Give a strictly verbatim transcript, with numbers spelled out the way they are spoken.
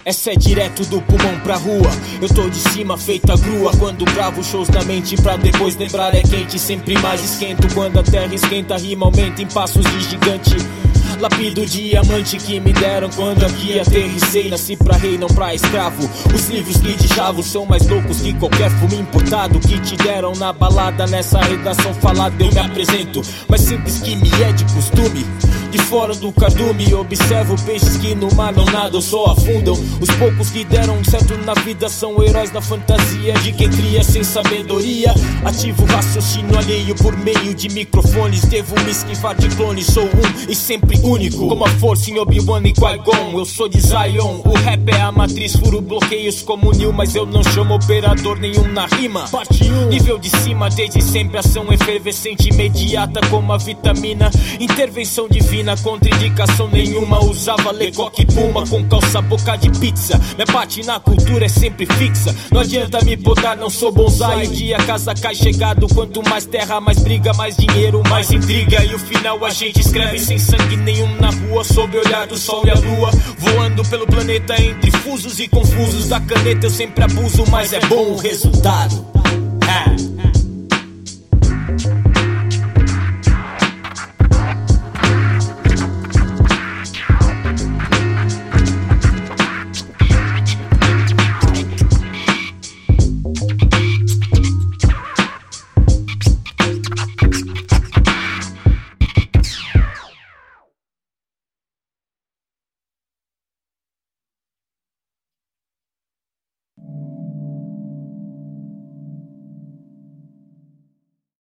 Essa é direto do pulmão pra rua. Eu tô de cima feita grua. Quando gravo shows na mente pra depois lembrar é quente. Sempre mais esquento quando a terra esquenta. A rima aumenta em passos de gigante. Lapido o diamante que me deram quando aqui aterrissei. Nasci pra rei, não pra escravo. Os livros que de chavo são mais loucos que qualquer fumo importado que te deram na balada. Nessa redação falada eu me apresento, mais simples que me é de costume. De fora do cardume observo peixes que no mar não nadam, só afundam. Os poucos que deram certo na vida são heróis da fantasia de quem cria sem sabedoria. Ativo o raciocínio alheio por meio de microfones. Devo me esquivar de clones, sou um e sempre único, como a força em Obi-Wan e Qui-Gon. Eu sou de Zion, o rap é a matriz. Furo bloqueios como Neo, mas eu não chamo operador nenhum na rima. Parte um, nível de cima, desde sempre ação efervescente, imediata como a vitamina. Intervenção divina, contraindicação nenhuma. Usava Lecoque e Puma com calça boca de pizza. Minha parte na cultura é sempre fixa. Não adianta me botar, não sou bonsai. Um dia a casa cai chegado. Quanto mais terra, mais briga, mais dinheiro, mais intriga. E o final a gente escreve sem sangue nenhum na rua, sob o olhar do sol e a lua. Voando pelo planeta entre fusos e confusos. Da caneta eu sempre abuso, mas é bom o resultado.